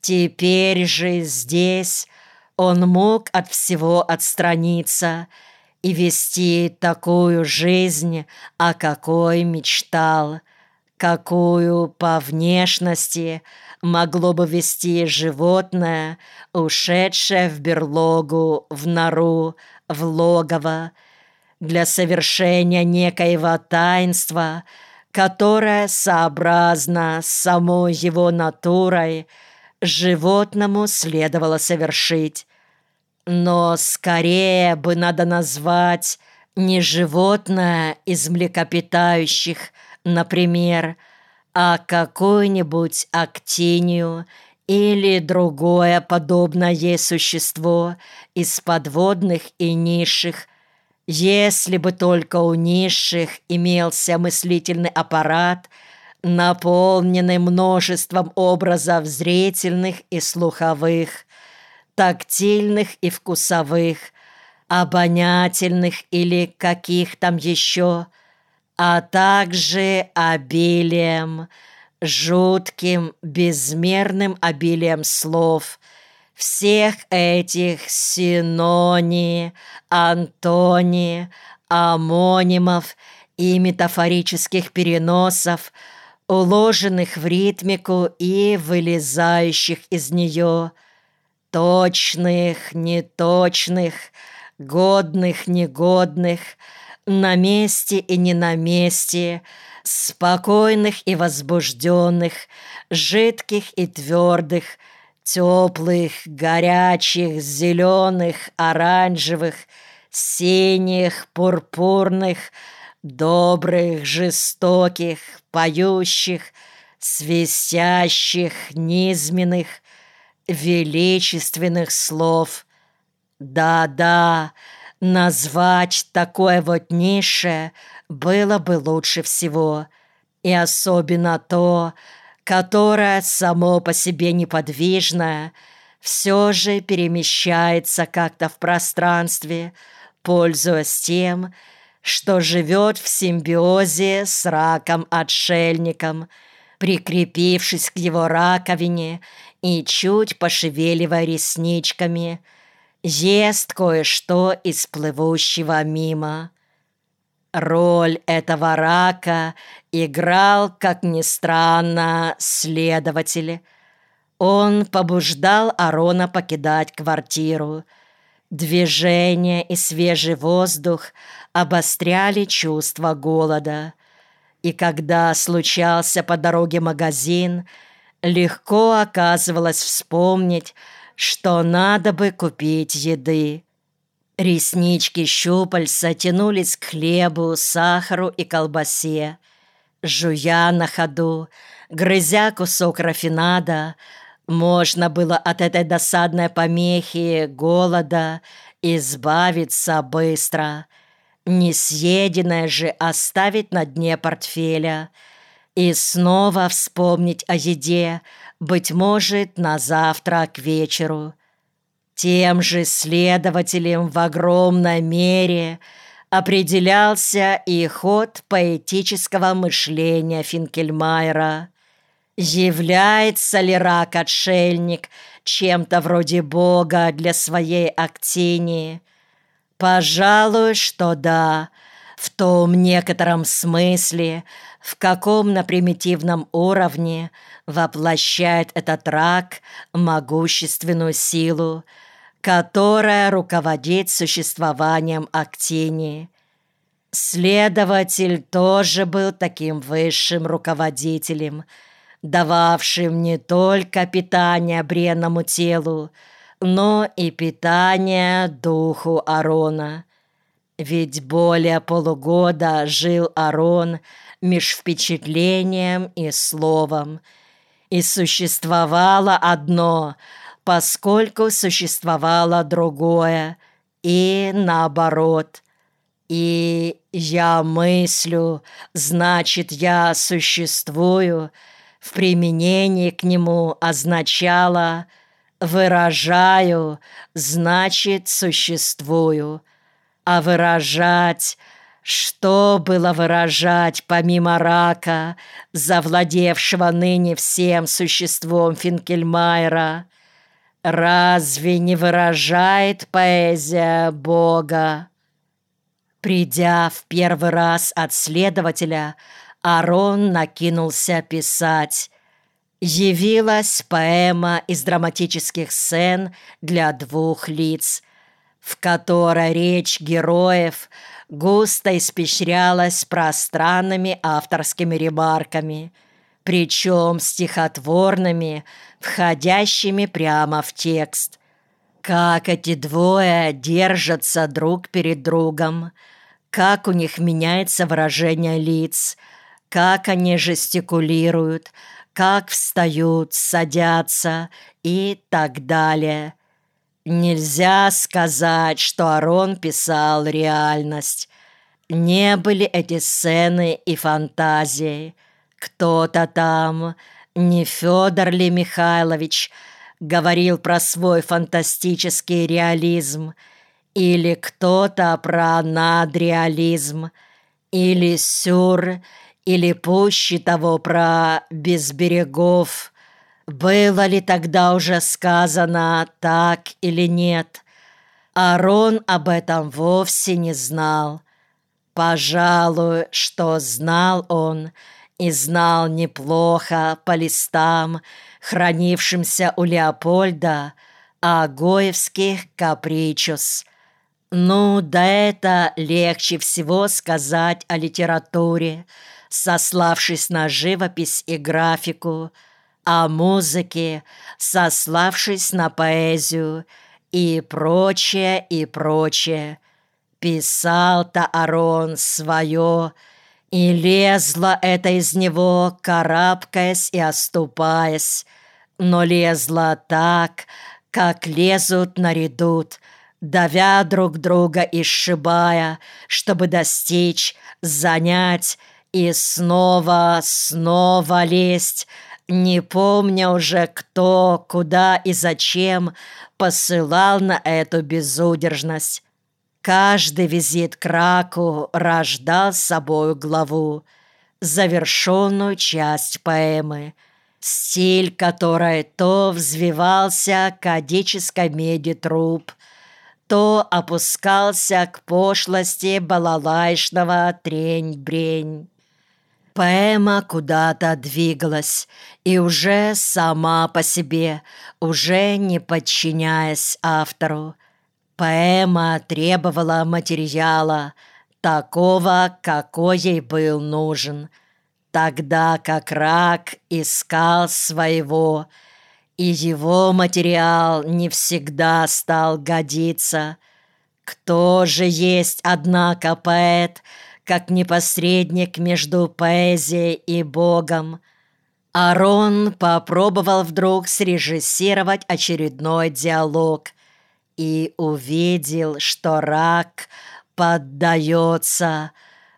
Теперь же здесь он мог от всего отстраниться и вести такую жизнь, о какой мечтал, какую по внешности могло бы вести животное, ушедшее в берлогу, в нору, в логово, для совершения некоего таинства, которое, сообразно с самой его натурой, животному следовало совершить. Но скорее бы надо назвать не животное из млекопитающих, например, а какую-нибудь актинию или другое подобное ей существо из подводных и низших, если бы только у низших имелся мыслительный аппарат, наполненный множеством образов зрительных и слуховых, тактильных и вкусовых, обонятельных или каких там еще, а также обилием, жутким, безмерным обилием слов, всех этих синоний, антоний, омонимов и метафорических переносов, уложенных в ритмику и вылезающих из нее, точных, неточных, годных, негодных, на месте и не на месте, спокойных и возбужденных, жидких и твердых, теплых, горячих, зеленых, оранжевых, синих, пурпурных, добрых, жестоких, поющих, свистящих, низменных, величественных слов. Да-да, назвать такое вот низшее было бы лучше всего, и особенно то, которое само по себе неподвижное, все же перемещается как-то в пространстве, пользуясь тем, что живет в симбиозе с раком-отшельником, прикрепившись к его раковине и чуть пошевеливая ресничками, ест кое-что из плывущего мимо. Роль этого рака играл, как ни странно, следователь. Он побуждал Арона покидать квартиру. Движение и свежий воздух обостряли чувство голода. И когда случался по дороге магазин, легко оказывалось вспомнить, что надо бы купить еды. Реснички щупальца тянулись к хлебу, сахару и колбасе. Жуя на ходу, грызя кусок рафинада, можно было от этой досадной помехи голода избавиться быстро. Несъеденное же оставить на дне портфеля и снова вспомнить о еде, быть может, на завтра к вечеру. Тем же следователем в огромной мере определялся и ход поэтического мышления Финкельмайера. Является ли рак-отшельник чем-то вроде бога для своей Актинии? Пожалуй, что да, в том некотором смысле, в каком на примитивном уровне воплощает этот рак могущественную силу, которая руководит существованием Актинии. Следователь тоже был таким высшим руководителем, дававшим не только питание бренному телу, но и питание духу Арона. Ведь более полугода жил Арон меж впечатлением и словом, и существовало одно, поскольку существовало другое, и наоборот. И «я мыслю», значит, «я существую», в применении к нему означало «выражаю», значит, «существую», а выражать, Что было выражать помимо рака, завладевшего ныне всем существом Финкельмайера? Разве не выражает поэзия Бога? Придя в первый раз от следователя, Арон накинулся писать. Явилась поэма из драматических сцен для двух лиц, в которой речь героев густо испещрялась пространными авторскими ремарками, причем стихотворными, входящими прямо в текст. Как эти двое держатся друг перед другом, как у них меняется выражение лиц, как они жестикулируют, как встают, садятся и так далее. Нельзя сказать, что Арон писал реальность. Не были эти сцены и фантазией. Кто-то там, не Федор ли Михайлович, говорил про свой фантастический реализм, или кто-то про надреализм, или сюр, или пуще того про «без берегов». Было ли тогда уже сказано так или нет? Арон об этом вовсе не знал. Пожалуй, что знал он, и знал неплохо по листам, хранившимся у Леопольда, агоевских капричус. Ну, да это легче всего сказать о литературе, сославшись на живопись и графику, о музыке, сославшись на поэзию и прочее, и прочее. Писал-то Арон свое, и лезло это из него, карабкаясь и оступаясь, но лезло так, как лезут на редут, давя друг друга и сшибая, чтобы достичь, занять и снова лезть, не помня уже кто, куда и зачем посылал на эту безудержность. Каждый визит к раку рождал с собою главу, завершенную часть поэмы, стиль которой то взвивался к адической меди труб, то опускался к пошлости балалайшного трень-брень. Поэма куда-то двигалась, и уже сама по себе, уже не подчиняясь автору. Поэма требовала материала, такого, какой ей был нужен, тогда как рак искал своего, и его материал не всегда стал годиться. Кто же есть, однако, поэт, как не посредник между поэзией и Богом? Арон попробовал вдруг срежиссировать очередной диалог и увидел, что рак поддается,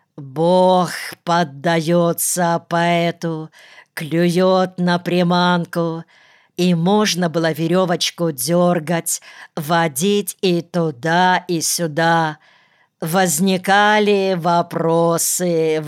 Бог поддается поэту, клюет на приманку, и можно было веревочку дергать, водить и туда, и сюда. Возникали вопросы,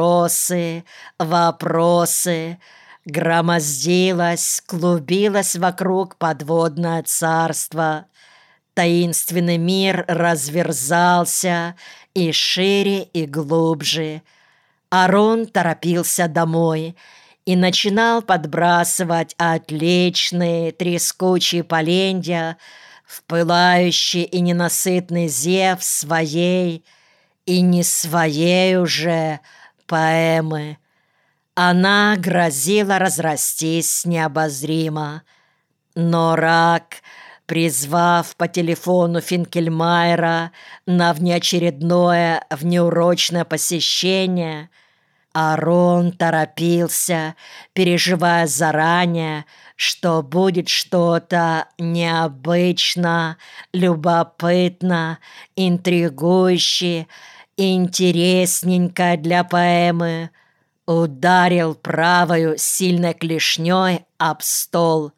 громоздилось, клубилось вокруг подводное царство. Таинственный мир разверзался и шире, и глубже. Арон торопился домой и начинал подбрасывать отличные трескучие поленья в пылающий и ненасытный зев своей и не своей уже поэмы. Она грозила разрастись необозримо, но рак, призвав по телефону Финкельмайера на внеочередное, внеурочное посещение, Арон торопился, переживая заранее, что будет что-то необычно, любопытно, интригующе, интересненькое для поэмы. Ударил правою сильной клешней об стол.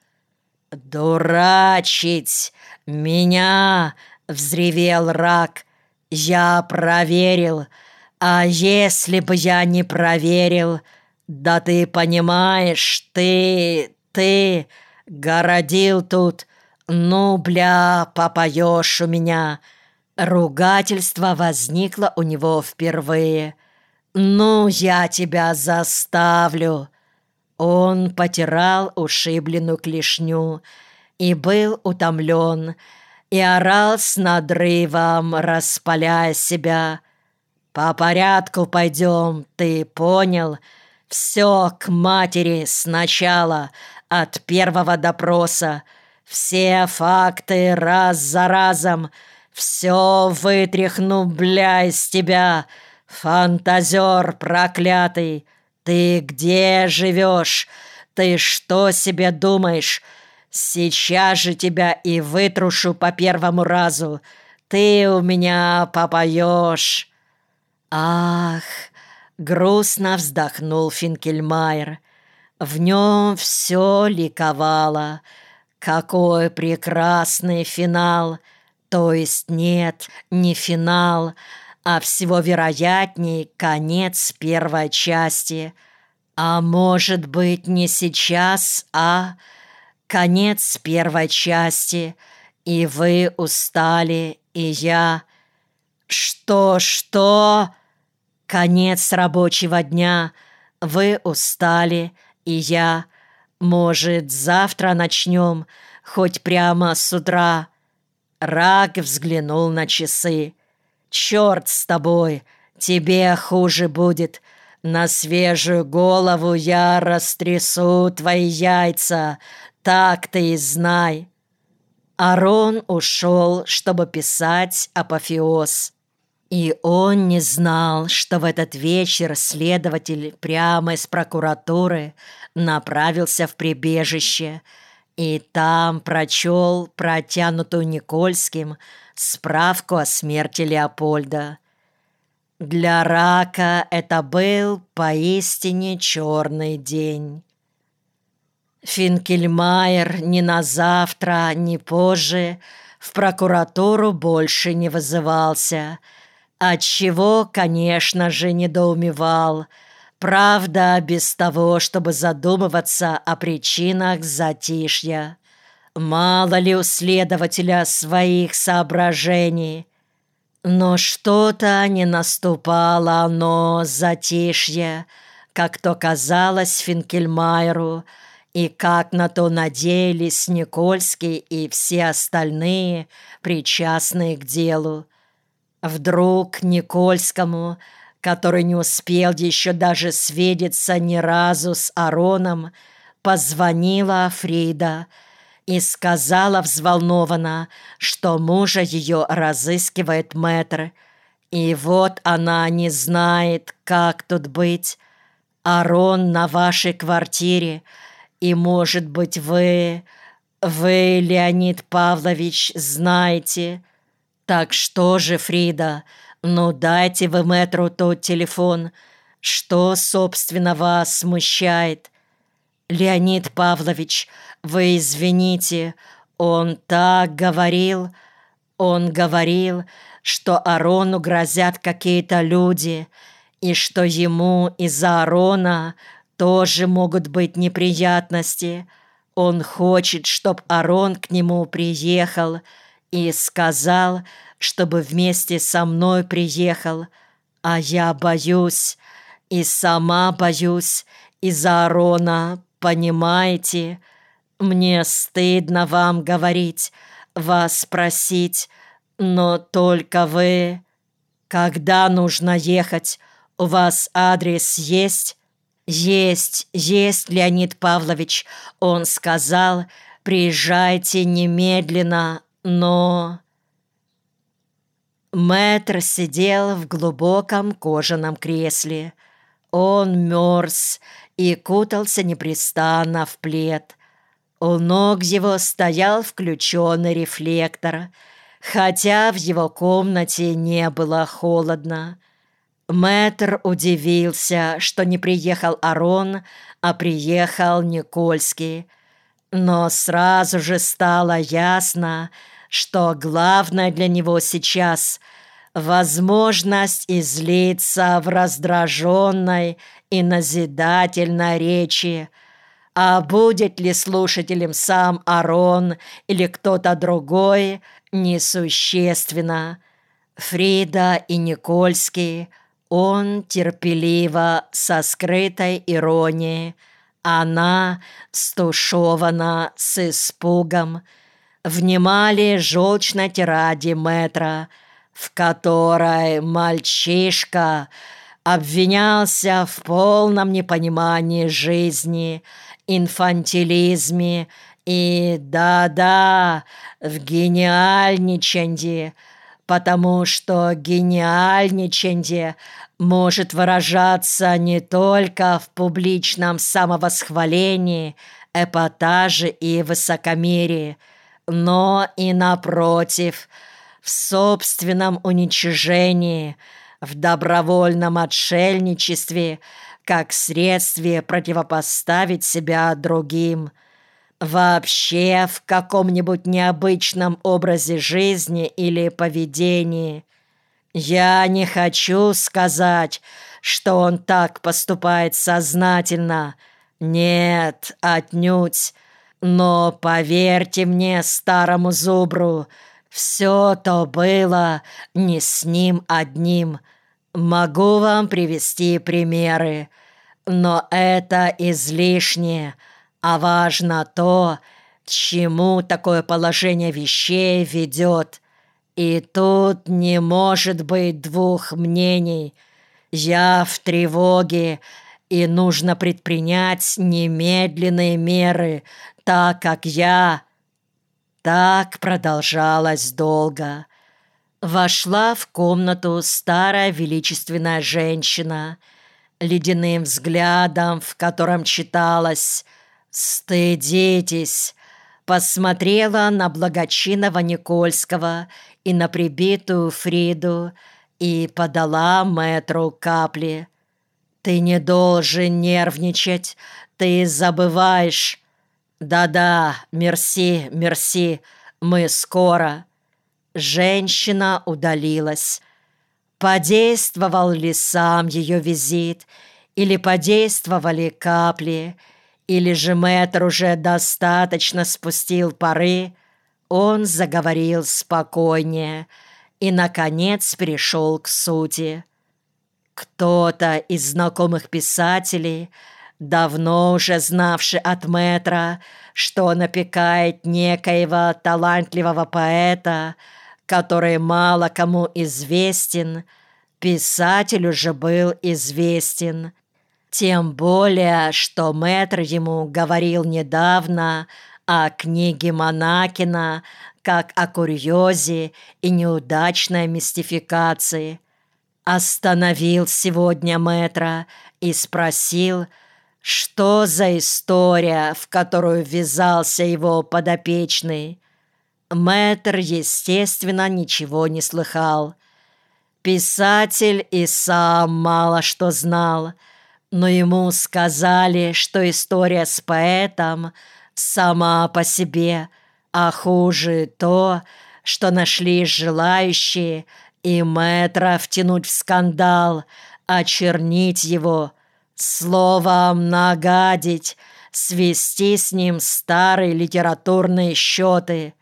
«Дурачить меня!» — взревел рак. «Я проверил. А если бы я не проверил, да ты понимаешь, ты городил тут, ну, бля, попоешь у меня». Ругательство возникло у него впервые. «Ну, я тебя заставлю». Он потирал ушибленную клешню и был утомлен, и орал с надрывом, распаляя себя. «По порядку пойдем, ты понял? Все к матери сначала, от первого допроса. Все факты раз за разом. Все вытряхну, бля, из тебя. Фантазер проклятый. Ты где живешь? Ты что себе думаешь? Сейчас же тебя и вытрушу по первому разу. Ты у меня попоешь». «Ах!» — грустно вздохнул Финкельмайер. В нем все ликовало. Какой прекрасный финал! То есть нет, не финал, а всего вероятней конец первой части. А может быть, не сейчас, а конец первой части, и вы устали, и я... Что? Конец рабочего дня. Вы устали, и я. Может, завтра начнем, хоть прямо с утра. Рак взглянул на часы. «Черт с тобой, тебе хуже будет. На свежую голову я растрясу твои яйца, так ты и знай». Арон ушел, чтобы писать апофеоз. И он не знал, что в этот вечер следователь прямо из прокуратуры направился в прибежище и там прочел протянутую Никольским справку о смерти Леопольда. Для Рака это был поистине черный день. Финкельмайер ни на завтра, ни позже в прокуратуру больше не вызывался, отчего, конечно же, недоумевал. Правда, без того, чтобы задумываться о причинах затишья. Мало ли у следователя своих соображений. Но что-то не наступало оно, затишье, как то казалось Финкельмайеру, и как на то надеялись Никольский и все остальные, причастные к делу. Вдруг Никольскому, который не успел еще даже свидеться ни разу с Ароном, позвонила Фрида и сказала взволнованно, что мужа ее разыскивает мэтр. И вот она не знает, как тут быть. Арон на вашей квартире, и, может быть, вы, Леонид Павлович, знаете. Так что же, Фрида, ну дайте вы мэтру тот телефон. Что, собственно, вас смущает? Леонид Павлович, вы извините, он так говорил. Он говорил, что Арону грозят какие-то люди, и что ему из-за Арона тоже могут быть неприятности. Он хочет, чтоб Арон к нему приехал, и сказал, чтобы вместе со мной приехал. А я боюсь, и сама боюсь из-за Арона, понимаете? Мне стыдно вам говорить, вас спросить, но только вы... Когда нужно ехать? У вас адрес есть? Есть, Леонид Павлович. Он сказал, приезжайте немедленно, но... Мэтр сидел в глубоком кожаном кресле. Он мерз и кутался непрестанно в плед. У ног его стоял включенный рефлектор, хотя в его комнате не было холодно. Мэтр удивился, что не приехал Арон, а приехал Никольский. Но сразу же стало ясно, что главное для него сейчас возможность излиться в раздраженной и назидательной речи. А будет ли слушателем сам Арон или кто-то другой, несущественно. Фрида и Никольский он терпеливо, со скрытой иронией, она стушевана с испугом, внимали желчной тираде мэтра, в которой мальчишка обвинялся в полном непонимании жизни, инфантилизме и, да-да, в гениальничанье, потому что гениальничанье может выражаться не только в публичном самовосхвалении, эпатаже и высокомерии, но и, напротив, в собственном уничижении, в добровольном отшельничестве, как средстве противопоставить себя другим, вообще в каком-нибудь необычном образе жизни или поведении. Я не хочу сказать, что он так поступает сознательно. Нет, отнюдь. Но поверьте мне, старому зубру, все то было не с ним одним. Могу вам привести примеры, но это излишнее, а важно то, к чему такое положение вещей ведет. И тут не может быть двух мнений. Я в тревоге, и нужно предпринять немедленные меры, так как я... Так продолжалось долго. Вошла в комнату старая величественная женщина, ледяным взглядом, в котором читалось «Стыдитесь», посмотрела на благочинного Никольского и на прибитую Фриду и подала мэтру капли. «Ты не должен нервничать, ты забываешь». «Да-да, мерси, мерси, мы скоро». Женщина удалилась. Подействовал ли сам ее визит, или подействовали капли, или же мэтр уже достаточно спустил пары, он заговорил спокойнее и, наконец, перешел к сути. Кто-то из знакомых писателей, давно уже знавший от мэтра, что он опекает некоего талантливого поэта, который мало кому известен, писателю же был известен. Тем более, что мэтр ему говорил недавно о книге Монакина как о курьезе и неудачной мистификации. Остановил сегодня мэтра и спросил, что за история, в которую ввязался его подопечный. Мэтр, естественно, ничего не слыхал. Писатель и сам мало что знал, но ему сказали, что история с поэтом сама по себе, а хуже то, что нашлись желающие и мэтра втянуть в скандал, очернить его, словом нагадить, свести с ним старые литературные счеты.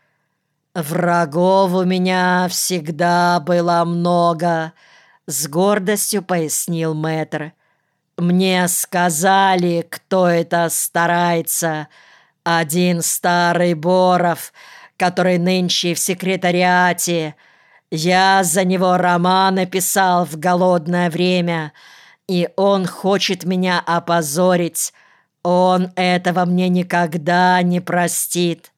«Врагов у меня всегда было много», — с гордостью пояснил мэтр. «Мне сказали, кто это старается. Один старый Боров, который нынче в секретариате. Я за него роман написал в голодное время, и он хочет меня опозорить. Он этого мне никогда не простит».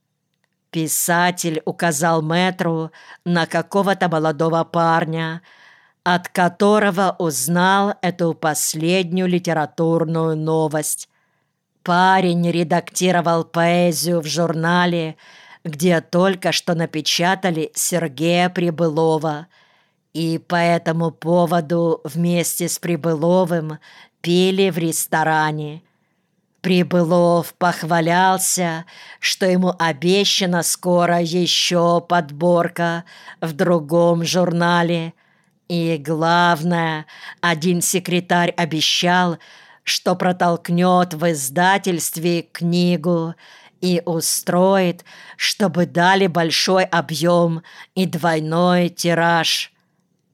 Писатель указал мэтру на какого-то молодого парня, от которого узнал эту последнюю литературную новость. Парень редактировал поэзию в журнале, где только что напечатали Сергея Прибылова, и по этому поводу вместе с Прибыловым пили в ресторане. Прибылов похвалялся, что ему обещана скоро еще подборка в другом журнале. И главное, один секретарь обещал, что протолкнет в издательстве книгу и устроит, чтобы дали большой объем и двойной тираж.